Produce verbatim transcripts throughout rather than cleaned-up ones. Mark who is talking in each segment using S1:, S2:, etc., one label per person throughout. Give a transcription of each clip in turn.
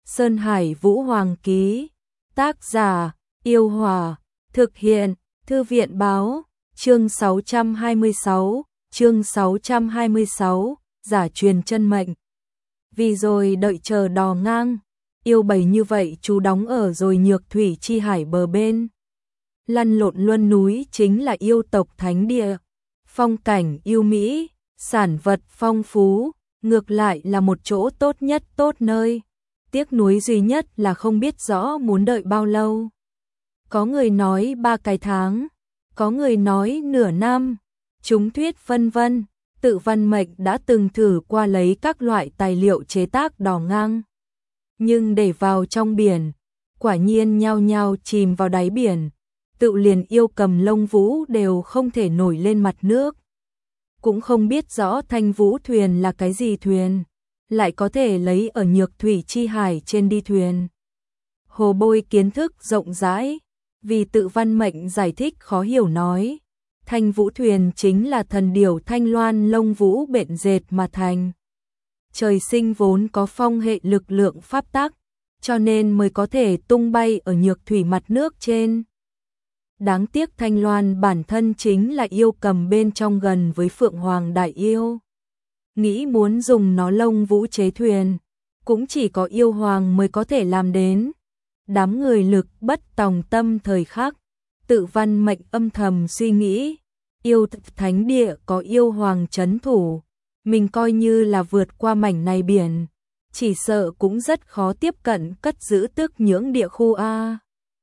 S1: Sơn Hải Vũ Hoàng ký. Tác giả, Yêu Hòa. Thực hiện, Thư viện Báo. Chương sáu trăm hai mươi sáu, chương sáu trăm hai mươi sáu, giả truyền chân mệnh. Vì rồi đợi chờ đò ngang, yêu bầy như vậy chú đóng ở rồi Nhược Thủy chi hải bờ bên. Lăn lộn luân núi chính là yêu tộc thánh địa, phong cảnh yêu mỹ, sản vật phong phú, ngược lại là một chỗ tốt nhất tốt nơi. Tiếc nuối duy nhất là không biết rõ muốn đợi bao lâu. Có người nói ba cái tháng, có người nói nửa năm, chúng thuyết vân vân. Tự Văn Mệnh đã từng thử qua lấy các loại tài liệu chế tác đò ngang, nhưng để vào trong biển, quả nhiên nhao nhao chìm vào đáy biển. Tự liền yêu cầm lông vũ đều không thể nổi lên mặt nước. Cũng không biết rõ Thanh Vũ thuyền là cái gì thuyền, lại có thể lấy ở Nhược Thủy chi hải trên đi thuyền. Hồ Bôi kiến thức rộng rãi, vì Tự Văn Mệnh giải thích khó hiểu nói, Thanh Vũ thuyền chính là thần điểu thanh loan lông vũ bện dệt mà thành. Trời sinh vốn có phong hệ lực lượng pháp tắc, cho nên mới có thể tung bay ở Nhược Thủy mặt nước trên. Đáng tiếc Thanh Loan bản thân chính là yêu cầm bên trong gần với Phượng Hoàng đại yêu. Nghĩ muốn dùng nó lông vũ chế thuyền, cũng chỉ có yêu hoàng mới có thể làm đến. Đám người lực bất tòng tâm thời khắc, Tự Văn Mệnh âm thầm suy nghĩ, yêu thánh địa có yêu hoàng trấn thủ, mình coi như là vượt qua mảnh này biển, chỉ sợ cũng rất khó tiếp cận cất giữ tước nhưỡng địa khu A.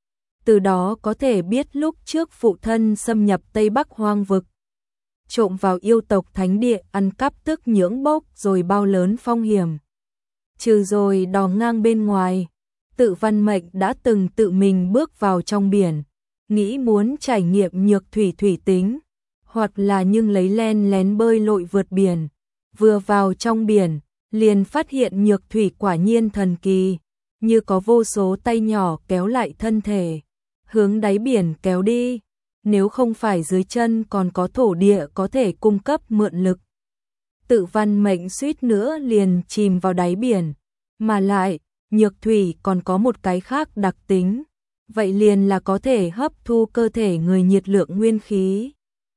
S1: Từ đó có thể biết lúc trước phụ thân xâm nhập Tây Bắc hoang vực, trộm vào yêu tộc thánh địa ăn cắp tước nhưỡng bốc rồi bao lớn phong hiểm. Trừ rồi đò ngang bên ngoài, Tự Văn Mệnh đã từng tự mình bước vào trong biển, nghĩ muốn trải nghiệm Nhược Thủy thủy tính, hoặc là nhưng lấy len lén bơi lội vượt biển. Vừa vào trong biển, liền phát hiện Nhược Thủy quả nhiên thần kỳ, như có vô số tay nhỏ kéo lại thân thể, hướng đáy biển kéo đi, nếu không phải dưới chân còn có thổ địa có thể cung cấp mượn lực. Tự Văn Mệnh suýt nữa liền chìm vào đáy biển, mà lại, Nhược Thủy còn có một cái khác đặc tính, vậy liền là có thể hấp thu cơ thể người nhiệt lượng nguyên khí.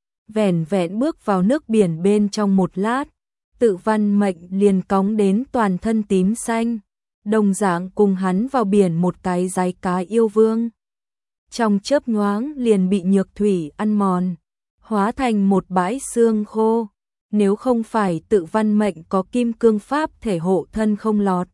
S1: Vẻn vẹn bước vào nước biển bên trong một lát, Tự Văn Mệnh liền cóng đến toàn thân tím xanh, đồng dạng cùng hắn vào biển một cái dái cá yêu vương. Trong chớp nhoáng liền bị Nhược Thủy ăn mòn, hóa thành một bãi xương khô, nếu không phải Tự Văn Mệnh có kim cương pháp thể hộ thân không lọt,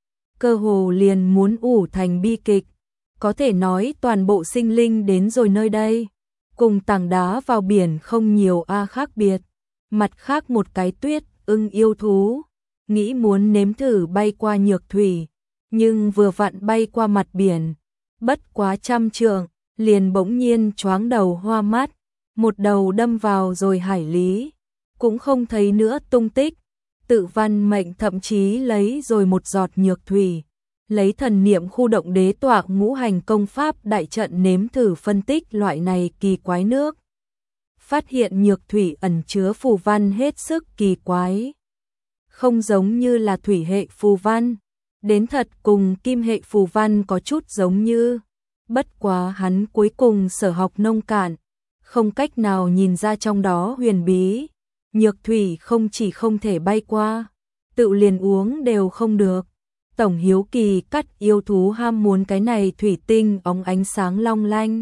S1: cơ hồ liền muốn ủ thành bi kịch. Có thể nói toàn bộ sinh linh đến rồi nơi đây, cùng tảng đá vào biển không nhiều a khác biệt. Mặt khác một cái tuyết ưng yêu thú, nghĩ muốn nếm thử bay qua Nhược Thủy, nhưng vừa vặn bay qua mặt biển, bất quá trăm trượng, liền bỗng nhiên choáng đầu hoa mắt, một đầu đâm vào rồi hải lý, cũng không thấy nữa tung tích. Tự Văn Mệnh thậm chí lấy rồi một giọt Nhược Thủy, lấy thần niệm khu động đế tọa ngũ hành công pháp đại trận nếm thử phân tích loại này kỳ quái nước. Phát hiện Nhược Thủy ẩn chứa phù văn hết sức kỳ quái, không giống như là thủy hệ phù văn, đến thật cùng kim hệ phù văn có chút giống như. Bất quá hắn cuối cùng sở học nông cạn, không cách nào nhìn ra trong đó huyền bí. Nhược Thủy không chỉ không thể bay qua, tự liền uống đều không được. Tổng hiếu kỳ cắt yêu thú ham muốn cái này thủy tinh óng ánh sáng long lanh,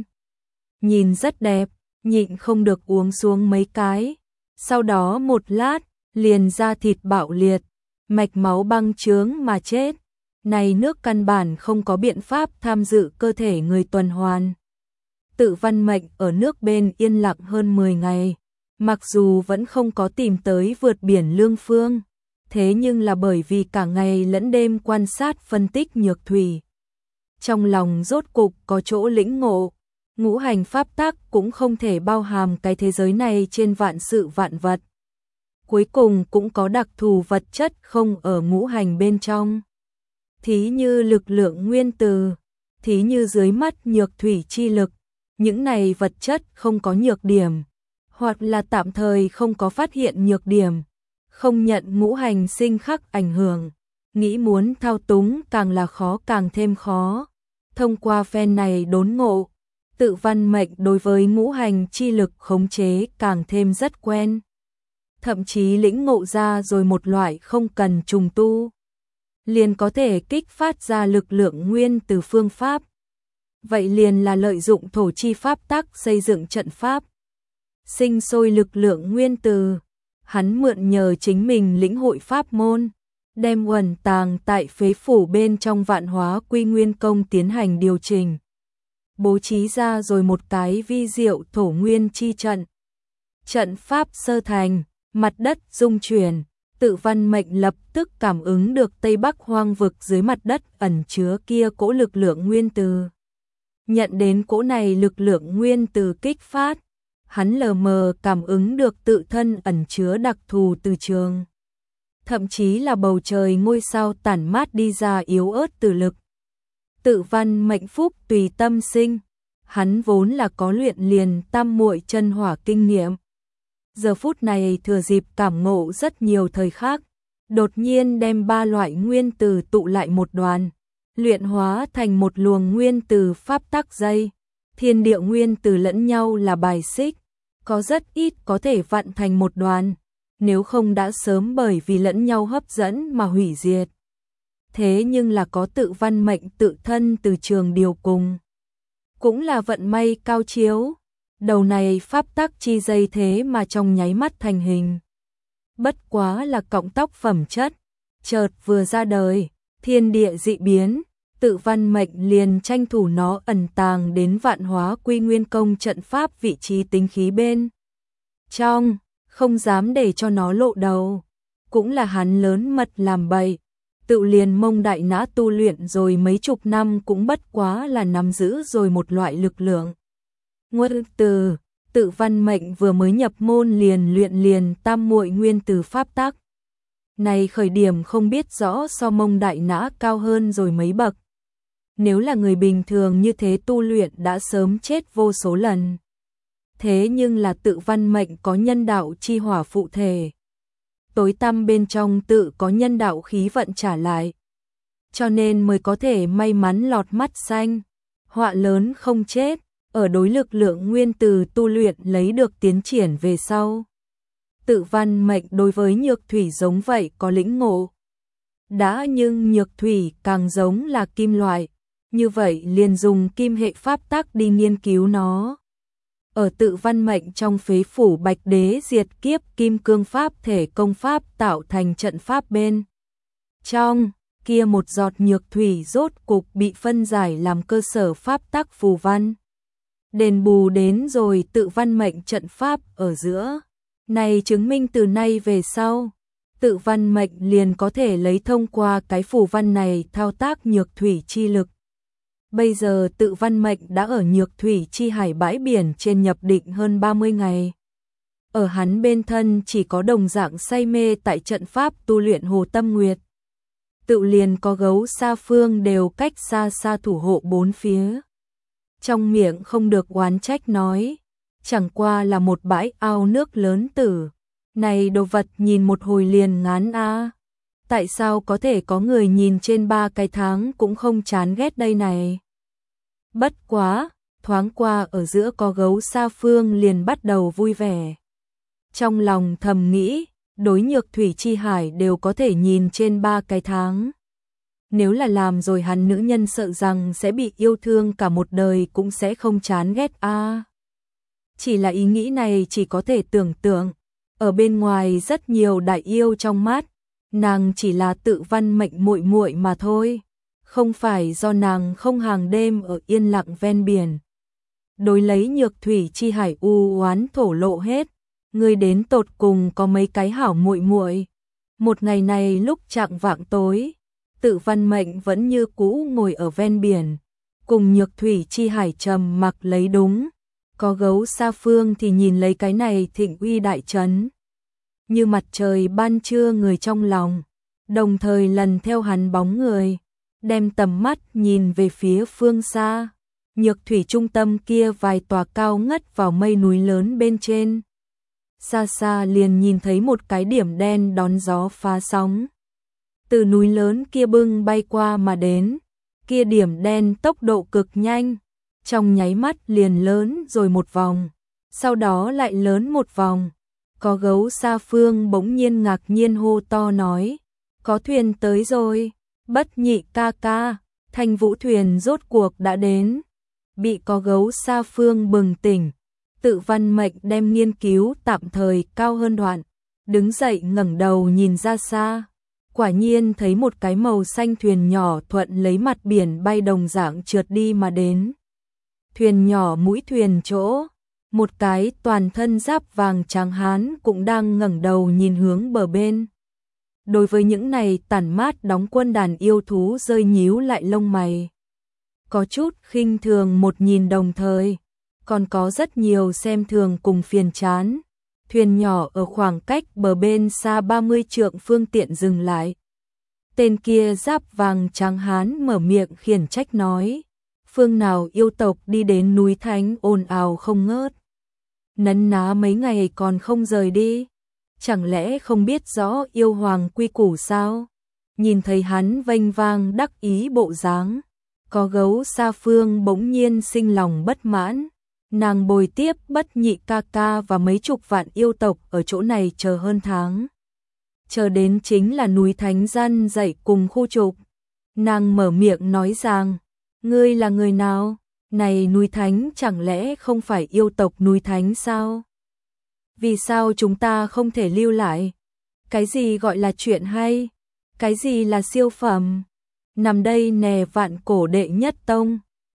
S1: nhìn rất đẹp, nhịn không được uống xuống mấy cái. Sau đó một lát, liền ra thịt bạo liệt, mạch máu băng chướng mà chết. Này nước căn bản không có biện pháp tham dự cơ thể người tuần hoàn. Tự Văn Mệnh ở nước bên yên lặng hơn mười ngày, mặc dù vẫn không có tìm tới vượt biển lương phương, thế nhưng là bởi vì cả ngày lẫn đêm quan sát phân tích Nhược Thủy, trong lòng rốt cục có chỗ lĩnh ngộ. Ngũ hành pháp tắc cũng không thể bao hàm cái thế giới này trên vạn sự vạn vật, cuối cùng cũng có đặc thù vật chất không ở ngũ hành bên trong. Thí như lực lượng nguyên từ, thí như dưới mắt Nhược Thủy chi lực, những này vật chất không có nhược điểm, hoặc là tạm thời không có phát hiện nhược điểm, không nhận ngũ hành sinh khắc ảnh hưởng, nghĩ muốn thao túng càng là khó càng thêm khó. Thông qua phen này đốn ngộ, Tự Văn Mệnh đối với ngũ hành chi lực khống chế càng thêm rất quen. Thậm chí lĩnh ngộ ra rồi một loại không cần trùng tu, liền có thể kích phát ra lực lượng nguyên từ phương pháp. Vậy liền là lợi dụng thổ chi pháp tắc xây dựng trận pháp, sinh sôi lực lượng nguyên từ. Hắn mượn nhờ chính mình lĩnh hội pháp môn, đem uẩn tàng tại phế phủ bên trong Vạn Hóa Quy Nguyên Công tiến hành điều chỉnh, bố trí ra rồi một cái vi diệu thổ nguyên chi trận. Trận pháp sơ thành, mặt đất rung chuyển, Tự Văn Mệnh lập tức cảm ứng được Tây Bắc hoang vực dưới mặt đất ẩn chứa kia cỗ lực lượng nguyên từ. Nhận đến cỗ này lực lượng nguyên từ kích phát, hắn lờ mờ cảm ứng được tự thân ẩn chứa đặc thù từ trường. Thậm chí là bầu trời ngôi sao tản mát đi ra yếu ớt từ lực. Tự Văn Mệnh phúc tùy tâm sinh, hắn vốn là có luyện liền tam muội chân hỏa kinh nghiệm. Giờ phút này thừa dịp cảm ngộ rất nhiều thời khắc, đột nhiên đem ba loại nguyên từ tụ lại một đoàn, luyện hóa thành một luồng nguyên từ pháp tắc dây. Thiên địa nguyên từ lẫn nhau là bài xích, có rất ít có thể vặn thành một đoàn, nếu không đã sớm bởi vì lẫn nhau hấp dẫn mà hủy diệt. Thế nhưng là có Tự Văn Mệnh tự thân từ trường điều cùng, cũng là vận may cao chiếu. Đầu này pháp tắc chi dây thế mà trong nháy mắt thành hình. Bất quá là cọng tóc phẩm chất, chợt vừa ra đời, thiên địa dị biến, Tự Văn Mệnh liền tranh thủ nó ẩn tàng đến Vạn Hóa Quy Nguyên Công trận pháp vị trí tính khí bên trong, không dám để cho nó lộ đầu. Cũng là hắn lớn mật làm bậy, tự liền mông đại nã tu luyện rồi mấy chục năm cũng bất quá là nắm giữ rồi một loại lực lượng. Nguyên từ, Tự Văn Mệnh vừa mới nhập môn liền luyện liền tam muội nguyên từ pháp tắc. Này khởi điểm không biết rõ so mông đại nã cao hơn rồi mấy bậc. Nếu là người bình thường như thế tu luyện đã sớm chết vô số lần. Thế nhưng là Tự Văn Mệnh có nhân đạo chi hỏa phụ thể. Tối tăm bên trong tự có nhân đạo khí vận trả lại. Cho nên mới có thể may mắn lọt mắt xanh. Họa lớn không chết, ở đối lực lượng nguyên từ tu luyện lấy được tiến triển về sau. Tự Văn Mệnh đối với nhược thủy giống vậy có lĩnh ngộ. Đã nhưng nhược thủy càng giống là kim loại, như vậy liền dùng kim hệ pháp tắc đi nghiên cứu nó. Ở Tự Văn Mệnh trong phế phủ Bạch Đế diệt kiếp kim cương pháp thể công pháp tạo thành trận pháp bên trong, kia một giọt nhược thủy rốt cục bị phân giải làm cơ sở pháp tắc phù văn. Đền bù đến rồi Tự Văn Mệnh trận pháp ở giữa. Này chứng minh từ nay về sau, Tự Văn Mệnh liền có thể lấy thông qua cái phù văn này thao tác nhược thủy chi lực. Bây giờ Tự Văn Mệnh đã ở nhược thủy chi hải bãi biển trên nhập định hơn ba mươi ngày. Ở hắn bên thân chỉ có đồng dạng say mê tại trận pháp tu luyện Hồ Tâm Nguyệt. Tự liền có gấu xa phương đều cách xa xa thủ hộ bốn phía. Trong miệng không được oán trách nói, chẳng qua là một bãi ao nước lớn tử. Này đồ vật nhìn một hồi liền ngán a. Tại sao có thể có người nhìn trên ba cái tháng cũng không chán ghét đây này? Bất quá, thoáng qua ở giữa có gấu xa phương liền bắt đầu vui vẻ. Trong lòng thầm nghĩ, đối nhược thủy chi hải đều có thể nhìn trên ba cái tháng. Nếu là làm rồi hắn nữ nhân sợ rằng sẽ bị yêu thương cả một đời cũng sẽ không chán ghét a. À, chỉ là ý nghĩ này chỉ có thể tưởng tượng. Ở bên ngoài rất nhiều đại yêu trong mắt, nàng chỉ là Tự Văn Mệnh muội muội mà thôi. Không phải do nàng không hàng đêm ở yên lặng ven biển. Đối lấy nhược thủy chi hải u oán thổ lộ hết. Người đến tột cùng có mấy cái hảo muội muội. Một ngày này lúc chạng vạng tối, Tự Văn Mệnh vẫn như cũ ngồi ở ven biển, cùng nhược thủy chi hải trầm mặc lấy đúng. Có gấu xa phương thì nhìn lấy cái này thịnh uy đại trấn. Như mặt trời ban trưa người trong lòng, đồng thời lần theo hắn bóng người, đem tầm mắt nhìn về phía phương xa. Nhược thủy trung tâm kia vài tòa cao ngất vào mây núi lớn bên trên. Xa xa liền nhìn thấy một cái điểm đen đón gió phá sóng. từ núi lớn kia bưng bay qua mà đến, kia điểm đen tốc độ cực nhanh, trong nháy mắt liền lớn rồi một vòng, sau đó lại lớn một vòng. Có gấu Sa Phương bỗng nhiên ngạc nhiên hô to nói, có thuyền tới rồi, Bất Nhị ca ca, Thanh Vũ thuyền rốt cuộc đã đến. Bị có gấu Sa Phương bừng tỉnh, Tự Văn Mệnh đem nghiên cứu tạm thời cao hơn đoạn, đứng dậy ngẩng đầu nhìn ra xa, quả nhiên thấy một cái màu xanh thuyền nhỏ thuận lấy mặt biển bay đồng dạng trượt đi mà đến. Thuyền nhỏ mũi thuyền chỗ, một cái toàn thân giáp vàng trắng hán cũng đang ngẩng đầu nhìn hướng bờ bên. Đối với những này tản mát đóng quân đàn yêu thú rơi nhíu lại lông mày. Có chút khinh thường một nhìn đồng thời, còn có rất nhiều xem thường cùng phiền chán. Thuyền nhỏ ở khoảng cách bờ bên xa ba mươi trượng phương tiện dừng lại. Tên kia giáp vàng trắng hán mở miệng khiển trách nói, phương nào yêu tộc đi đến núi Thánh ồn ào không ngớt. Nấn ná mấy ngày còn không rời đi, chẳng lẽ không biết rõ yêu hoàng quy củ sao? Nhìn thấy hắn vênh vang đắc ý bộ dáng, có gấu Sa Phương bỗng nhiên sinh lòng bất mãn. Nàng bồi tiếp Bất Nhị ca ca và mấy chục vạn yêu tộc ở chỗ này chờ hơn tháng. Chờ đến chính là núi Thánh gian dậy cùng khu trục. Nàng mở miệng nói rằng, ngươi là người nào? Này núi Thánh chẳng lẽ không phải yêu tộc núi Thánh sao? Vì sao chúng ta không thể lưu lại? Cái gì gọi là chuyện hay? Cái gì là siêu phẩm? Nằm đây nè vạn cổ đệ nhất tông.